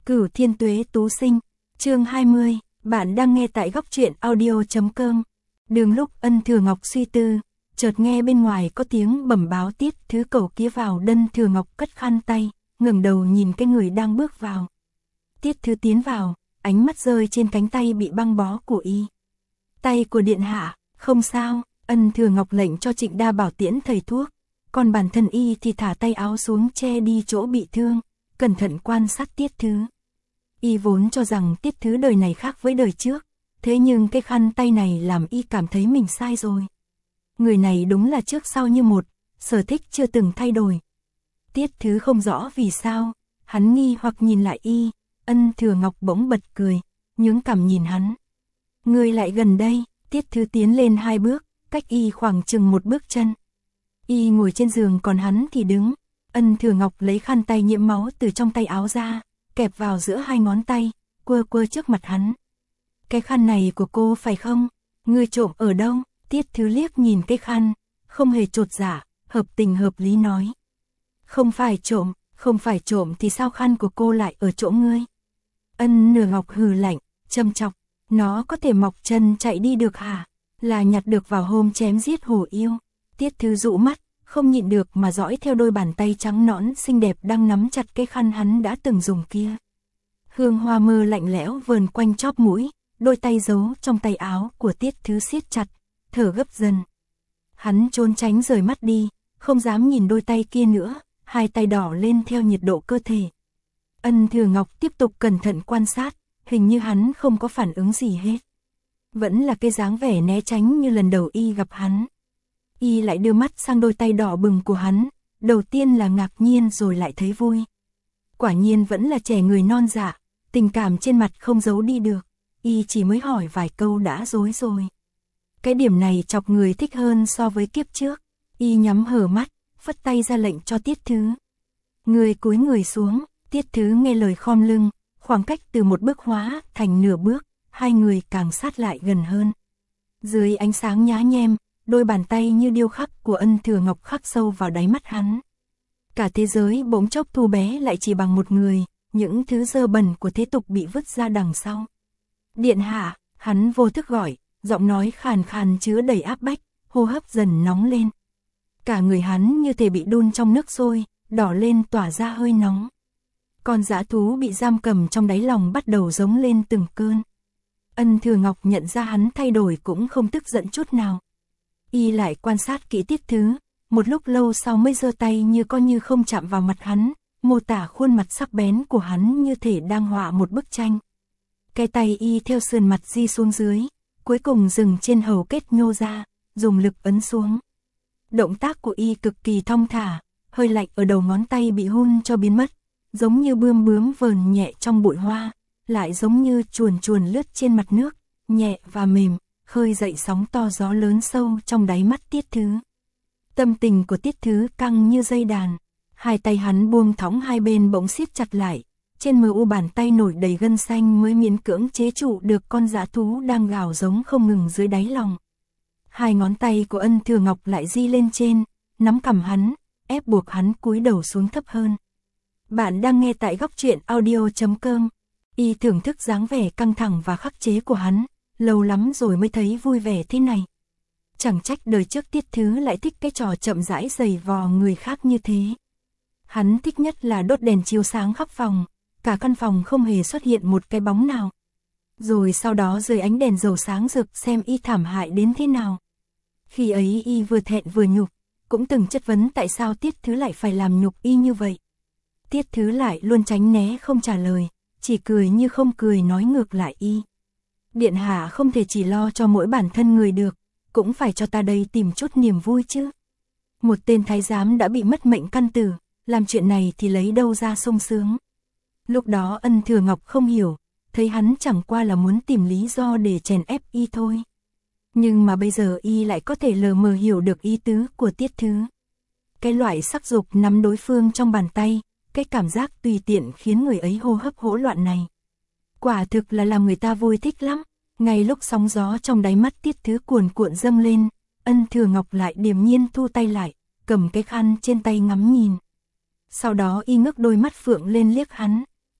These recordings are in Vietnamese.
Cửu Thiên Tuế Tú Sinh, chương 20, bạn đang nghe tại góc truyện audio.com. Đường lúc Ân Thừa Ngọc suy tư, chợt nghe bên ngoài có tiếng bẩm báo Tiết Thứ cầu kia vào. Ân Thừa Ngọc cất khăn tay, ngẩng đầu nhìn cái người đang bước vào. Tiết Thứ tiến vào, ánh mắt rơi trên cánh tay bị băng bó của y. Tay của điện hạ, không sao. Ân Thừa Ngọc lệnh cho Trịnh Đa Bảo tiễn thầy thuốc, còn bản thân y thì thả tay áo xuống che đi chỗ bị thương, cẩn thận quan sát Tiết Thứ. Y vốn cho rằng Tiết Thứ đời này khác với đời trước, thế nhưng cái khăn tay này làm y cảm thấy mình sai rồi. Người này đúng là trước sau như một, sở thích chưa từng thay đổi. Tiết Thứ không rõ vì sao, hắn nghi hoặc nhìn lại y. Ân Thừa Ngọc bỗng bật cười, nhướng cằm nhìn hắn. Người lại gần đây. Tiết Thứ tiến lên 2 bước, cách y khoảng chừng 1 bước chân. Y ngồi trên giường còn hắn thì đứng. Ân Thừa Ngọc lấy khăn tay nhiễm máu từ trong tay áo ra, kẹp vào giữa 2 ngón tay, quơ quơ trước mặt hắn. Cái khăn này của cô phải không? Ngươi trộm ở đâu? Tiết Thứ liếc nhìn cái khăn, không hề chột dạ, hợp tình hợp lý nói. Không phải trộm thì sao khăn của cô lại ở chỗ ngươi? Ân Thừa Ngọc hừ lạnh, châm chọc, nó có thể mọc chân chạy đi được hả? Là nhặt được vào hôm chém giết hổ yêu. Tiết Thứ dụ mắt, không nhịn được mà dõi theo đôi bàn tay trắng nõn xinh đẹp đang nắm chặt cái khăn hắn đã từng dùng kia. Hương hoa mơ lạnh lẽo vờn quanh chóp mũi, đôi tay giấu trong tay áo của Tiết Thứ siết chặt, thở gấp dần. Hắn trốn tránh rời mắt đi, không dám nhìn đôi tay kia nữa, 2 tay đỏ lên theo nhiệt độ cơ thể. Ân Thừa Ngọc tiếp tục cẩn thận quan sát, hình như hắn không có phản ứng gì hết. Vẫn là cái dáng vẻ né tránh như lần đầu y gặp hắn. Y lại đưa mắt sang đôi tay đỏ bừng của hắn, đầu tiên là ngạc nhiên rồi lại thấy vui. Quả nhiên vẫn là trẻ người non dạ, tình cảm trên mặt không giấu đi được, y chỉ mới hỏi vài câu đã rối rồi. Cái điểm này chọc người thích hơn so với kiếp trước, y nhắm hờ mắt, phất tay ra lệnh cho Tiết Thứ. Người cúi người xuống. Tiết Thứ nghe lời khom lưng, khoảng cách từ 1 bước hóa thành nửa bước, 2 người càng sát lại gần hơn. Dưới ánh sáng nhá nhem, đôi bàn tay như điêu khắc của Ân Thừa Ngọc khắc sâu vào đáy mắt hắn. Cả thế giới bỗng chốc thu bé lại chỉ bằng một người, những thứ dơ bẩn của thế tục bị vứt ra đằng sau. Điện hạ, hắn vô thức gọi, giọng nói khàn khàn chứa đầy áp bách, hô hấp dần nóng lên. Cả người hắn như thể bị đun trong nước sôi, đỏ lên tỏa ra hơi nóng. Con dã thú bị giam cầm trong đáy lòng bắt đầu giống lên từng cơn. Ân Thừa Ngọc nhận ra hắn thay đổi cũng không tức giận chút nào. Y lại quan sát kỹ Tiết Thứ, một lúc lâu sau mới giơ tay như coi như không chạm vào mặt hắn, mô tả khuôn mặt sắc bén của hắn như thể đang họa một bức tranh. Cái tay y theo sườn mặt di xuống dưới, cuối cùng dừng trên hầu kết nhô ra, dùng lực ấn xuống. Động tác của y cực kỳ thong thả, hơi lạnh ở đầu ngón tay bị hun cho biến mất, giống như bươm bướm vờn nhẹ trong bụi hoa, lại giống như chuồn chuồn lướt trên mặt nước, nhẹ và mềm, khơi dậy sóng to gió lớn sâu trong đáy mắt Tiết Thứ. Tâm tình của Tiết Thứ căng như dây đàn, 2 tay hắn buông thõng hai bên bỗng siết chặt lại, trên mờ u bàn tay nổi đầy gân xanh mới miễn cưỡng chế trụ được con dã thú đang gào giống không ngừng dưới đáy lòng. 2 ngón tay của Ân Thừa Ngọc lại di lên trên, nắm cằm hắn, ép buộc hắn cúi đầu xuống thấp hơn. Bạn đang nghe tại góc truyện audio.com. Y thưởng thức dáng vẻ căng thẳng và khắc chế của hắn, lâu lắm rồi mới thấy vui vẻ thế này. Chẳng trách đời trước Tiết Thứ lại thích cái trò chậm rãi giày vò người khác như thế. Hắn thích nhất là đốt đèn chiếu sáng khắp phòng, cả căn phòng không hề xuất hiện một cái bóng nào. Rồi sau đó dưới ánh đèn dầu sáng rực xem y thảm hại đến thế nào. Khi ấy y vừa thẹn vừa nhục, cũng từng chất vấn tại sao Tiết Thứ lại phải làm nhục y như vậy. Tiết Thứ lại luôn tránh né không trả lời, chỉ cười như không cười nói ngược lại y. Điện hạ không thể chỉ lo cho mỗi bản thân người được, cũng phải cho ta đây tìm chút niềm vui chứ. Một tên thái giám đã bị mất mệnh căn tử, làm chuyện này thì lấy đâu ra sung sướng. Lúc đó Ân Thừa Ngọc không hiểu, thấy hắn chẳng qua là muốn tìm lý do để chèn ép y thôi. Nhưng mà bây giờ y lại có thể lờ mờ hiểu được ý tứ của Tiết Thứ. Cái loại sắc dục nắm đối phương trong bàn tay, cái cảm giác tùy tiện khiến người ấy hô hấp hỗn loạn này. Quả thực là làm người ta vui thích lắm. Ngay lúc sóng gió trong đáy mắt Tiết Thứ cuồn cuộn dâng lên, Ân Thừa Ngọc lại điềm nhiên thu tay lại, cầm cái khăn trên tay ngắm nhìn. Sau đó y ngước đôi mắt phượng lên liếc hắn,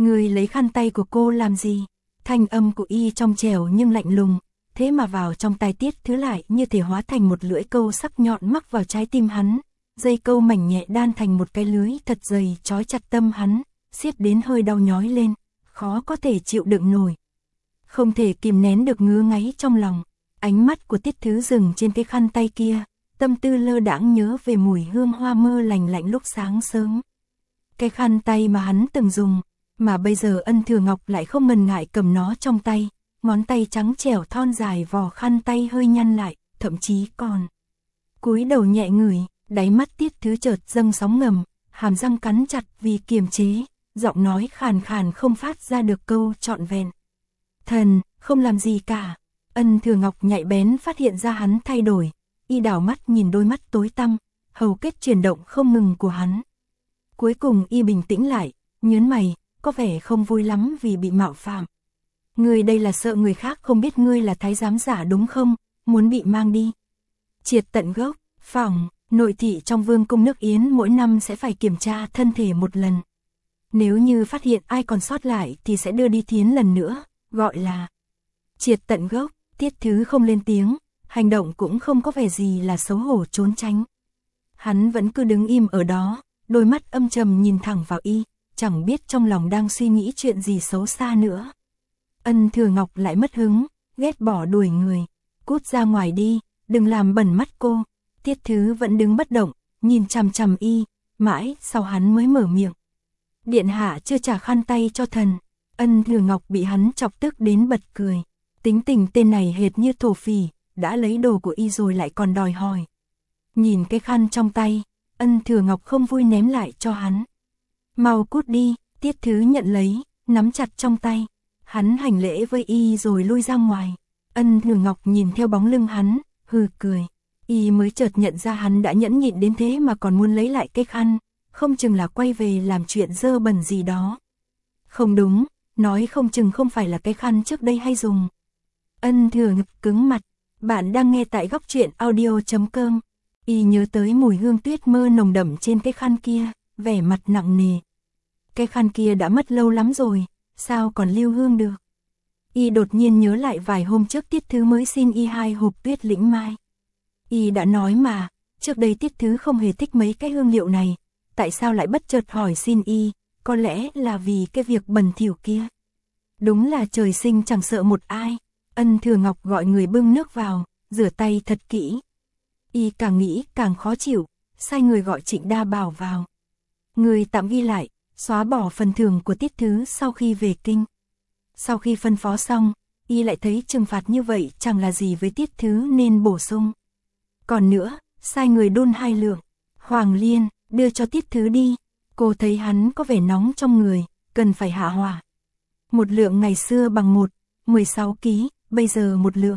Ngươi lấy khăn tay của cô làm gì? Thanh âm của y trong trẻo nhưng lạnh lùng, thế mà vào trong tai Tiết Thứ lại như thể hóa thành một lưỡi câu sắc nhọn mắc vào trái tim hắn. Dây câu mảnh nhẹ đan thành một cái lưới thật dày trói chặt tâm hắn, siết đến hơi đau nhói lên, khó có thể chịu đựng nổi. Không thể kìm nén được ngứa ngáy trong lòng, ánh mắt của Tiết Thứ dừng trên cái khăn tay kia, tâm tư lơ đãng nhớ về mùi hương hoa mơ lành lạnh lúc sáng sớm. Cái khăn tay mà hắn từng dùng, mà bây giờ Ân Thừa Ngọc lại không ngần ngại cầm nó trong tay, ngón tay trắng trẻo thon dài vò khăn tay hơi nhăn lại, thậm chí còn cúi đầu nhẹ ngửi. Đáy mắt Tiết Thứ chợt dâng sóng ngầm, hàm răng cắn chặt vì kiềm chế, giọng nói khàn khàn không phát ra được câu trọn vẹn. Thần, không làm gì cả. Ân Thừa Ngọc nhạy bén phát hiện ra hắn thay đổi, y đảo mắt nhìn đôi mắt tối tăm, hầu kết chuyển động không ngừng của hắn. Cuối cùng y bình tĩnh lại, nhớn mày, có vẻ không vui lắm vì bị mạo phạm. Ngươi đây là sợ người khác không biết ngươi là thái giám giả đúng không, muốn bị mang đi. Triệt tận gốc, phỏng. Nội thị trong vương cung nước Yến mỗi năm sẽ phải kiểm tra thân thể một lần. Nếu như phát hiện ai còn sót lại thì sẽ đưa đi thiến lần nữa, gọi là triệt tận gốc. Tiết Thứ không lên tiếng, hành động cũng không có vẻ gì là xấu hổ trốn tránh. Hắn vẫn cứ đứng im ở đó, đôi mắt âm trầm nhìn thẳng vào y, chẳng biết trong lòng đang suy nghĩ chuyện gì xấu xa nữa. Ân Thừa Ngọc lại mất hứng, ghét bỏ đuổi người, cút ra ngoài đi, đừng làm bẩn mắt cô. Tiết Thứ vẫn đứng bất động, nhìn chằm chằm y, mãi sau hắn mới mở miệng. Điện hạ chưa trả khăn tay cho thần. Ân Thừa Ngọc bị hắn chọc tức đến bật cười. Tính tình tên này hệt như thổ phỉ, đã lấy đồ của y rồi lại còn đòi hỏi. Nhìn cái khăn trong tay, Ân Thừa Ngọc không vui ném lại cho hắn. Mau cút đi, Tiết Thứ nhận lấy, nắm chặt trong tay. Hắn hành lễ với y rồi lui ra ngoài. Ân Thừa Ngọc nhìn theo bóng lưng hắn, hừ cười. Y mới chợt nhận ra hắn đã nhẫn nhịn đến thế mà còn muốn lấy lại cái khăn, không chừng là quay về làm chuyện dơ bẩn gì đó. Không đúng, nói không chừng không phải là cái khăn trước đây hay dùng. Ân Thừa Ngọc cứng mặt, bạn đang nghe tại góc truyện audio.com. Y nhớ tới mùi hương tuyết mơ nồng đậm trên cái khăn kia, vẻ mặt nặng nề. Cái khăn kia đã mất lâu lắm rồi, sao còn lưu hương được? Y đột nhiên nhớ lại vài hôm trước Tiết Thứ mới xin y 2 hộp tuyết lĩnh mai. Y đã nói mà, trước đây Tiết Thứ không hề thích mấy cái hương liệu này, tại sao lại bất chợt hỏi xin y, có lẽ là vì cái việc bẩn thỉu kia. Đúng là trời sinh chẳng sợ một ai. Ân Thừa Ngọc gọi người bưng nước vào, rửa tay thật kỹ. Y càng nghĩ càng khó chịu, sai người gọi Trịnh Đa Bảo vào. Người tạm ghi lại, xóa bỏ phần thưởng của Tiết Thứ sau khi về kinh. Sau khi phân phó xong, y lại thấy trừng phạt như vậy chẳng là gì với Tiết Thứ nên bổ sung. Còn nữa, sai người đun 2 lượng Hoàng Liên, đưa cho Tiết Thứ đi. Cô thấy hắn có vẻ nóng trong người, cần phải hạ hỏa. 1 lượng ngày xưa bằng 16 kg, bây giờ 1 lượng.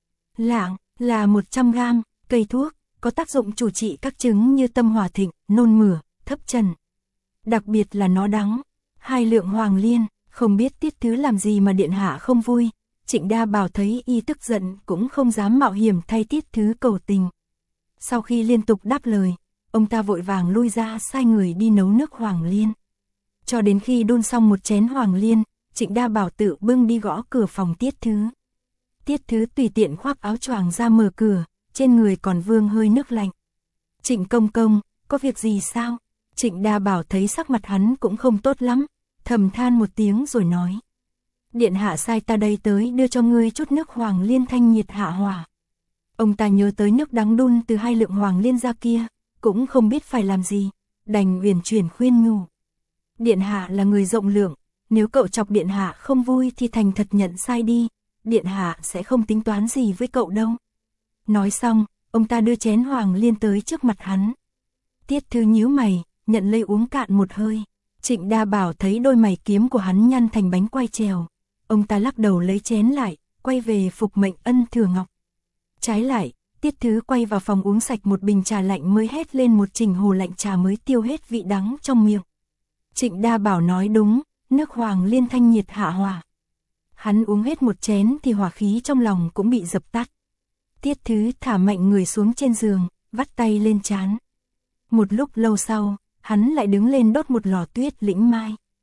Lạng là 100 gram, cây thuốc, có tác dụng chủ trị các chứng như tâm hỏa thịnh, nôn mửa, thấp trần. Đặc biệt là nó đắng. 2 lượng Hoàng Liên, không biết Tiết Thứ làm gì mà điện hạ không vui. Trịnh Đa Bảo thấy y tức giận cũng không dám mạo hiểm thay Tiết Thứ cầu tình. Sau khi liên tục đáp lời, ông ta vội vàng lui ra sai người đi nấu nước Hoàng Liên. Cho đến khi đun xong 1 chén Hoàng Liên, Trịnh Đa Bảo tự bưng đi gõ cửa phòng Tiết Thứ. Tiết Thứ tùy tiện khoác áo choàng ra mở cửa, trên người còn vương hơi nước lạnh. Trịnh công công, có việc gì sao? Trịnh Đa Bảo thấy sắc mặt hắn cũng không tốt lắm, thầm than một tiếng rồi nói. Điện hạ sai ta đây tới đưa cho ngươi chút nước Hoàng Liên thanh nhiệt hạ hỏa. Ông ta nhớ tới nước đắng đun từ 2 lượng Hoàng Liên ra kia, cũng không biết phải làm gì, đành uyển chuyển khuyên nhủ. Điện hạ là người rộng lượng, nếu cậu chọc điện hạ không vui thì thành thật nhận sai đi, điện hạ sẽ không tính toán gì với cậu đâu. Nói xong, ông ta đưa chén Hoàng Liên tới trước mặt hắn. Tiết Thứ nhíu mày, nhận lấy uống cạn một hơi. Trịnh Đa Bảo thấy đôi mày kiếm của hắn nhăn thành bánh quai trèo. Ông ta lắc đầu lấy chén lại, quay về phục mệnh Ân Thừa Ngọc. Trái lại, Tiết Thứ quay vào phòng uống sạch một bình trà lạnh mới hét lên một chỉnh hồ lạnh trà mới tiêu hết vị đắng trong miệng. Trịnh Đa Bảo nói đúng, nước Hoàng Liên thanh nhiệt hạ hỏa. Hắn uống hết 1 chén thì hỏa khí trong lòng cũng bị dập tắt. Tiết Thứ thả mạnh người xuống trên giường, vắt tay lên trán. Một lúc lâu sau, hắn lại đứng lên đốt một lò tuyết lĩnh mai.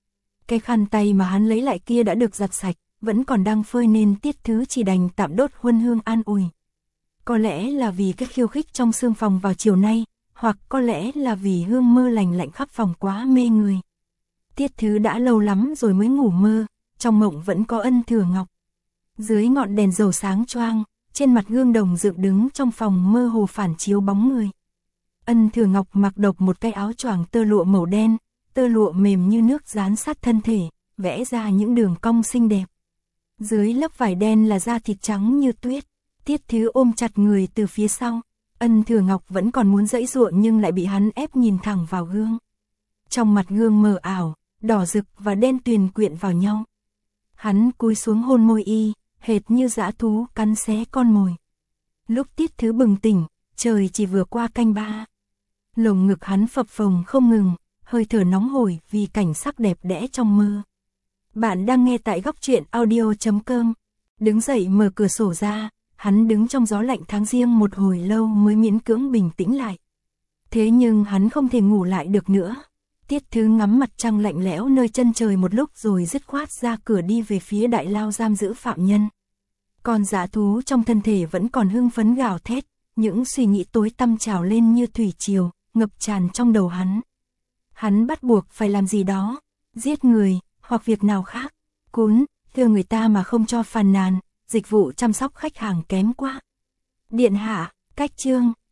Cái khăn tay mà hắn lấy lại kia đã được giặt sạch, vẫn còn đang phơi nên Tiết Thứ chỉ đành tạm đốt huân hương an ủi. Có lẽ là vì cái khiêu khích trong sương phòng vào chiều nay, hoặc có lẽ là vì hương mơ lành lạnh khắp phòng quá mê người. Tiết Thứ đã lâu lắm rồi mới ngủ mơ, trong mộng vẫn có Ân Thừa Ngọc. Dưới ngọn đèn dầu sáng choang, trên mặt gương đồng dựng đứng trong phòng mơ hồ phản chiếu bóng người. Ân Thừa Ngọc mặc độc một cái áo choàng tơ lụa màu đen, tơ lụa mềm như nước dán sát thân thể, vẽ ra những đường cong xinh đẹp. Dưới lớp vải đen là da thịt trắng như tuyết. Tiết Thứ ôm chặt người từ phía sau. Ân Thừa Ngọc vẫn còn muốn giãy giụa nhưng lại bị hắn ép nhìn thẳng vào gương. Trong mặt gương mờ ảo, đỏ rực và đen tuyền quyện vào nhau. Hắn cúi xuống hôn môi y, hệt như dã thú cắn xé con mồi. Lúc Tiết Thứ bừng tỉnh, trời chỉ vừa qua canh ba. Lồng ngực hắn phập phồng không ngừng, hơi thở nóng hổi vì cảnh sắc đẹp đẽ trong mơ. Bạn đang nghe tại góc truyện audio.com. Đứng dậy mở cửa sổ ra, hắn đứng trong gió lạnh tháng giêng một hồi lâu mới miễn cưỡng bình tĩnh lại. Thế nhưng hắn không thể ngủ lại được nữa. Tiết Thứ ngắm mặt trăng lạnh lẽo nơi chân trời một lúc rồi dứt khoát ra cửa đi về phía đại lao giam giữ phạm nhân. Còn dã thú trong thân thể vẫn còn hưng phấn gào thét, những suy nghĩ tối tăm trào lên như thủy triều, ngập tràn trong đầu hắn. Hắn bắt buộc phải làm gì đó, giết người, hoặc việc nào khác. Cún, thưa người ta mà không cho phàn nàn, dịch vụ chăm sóc khách hàng kém quá. Điện hạ, cách chương.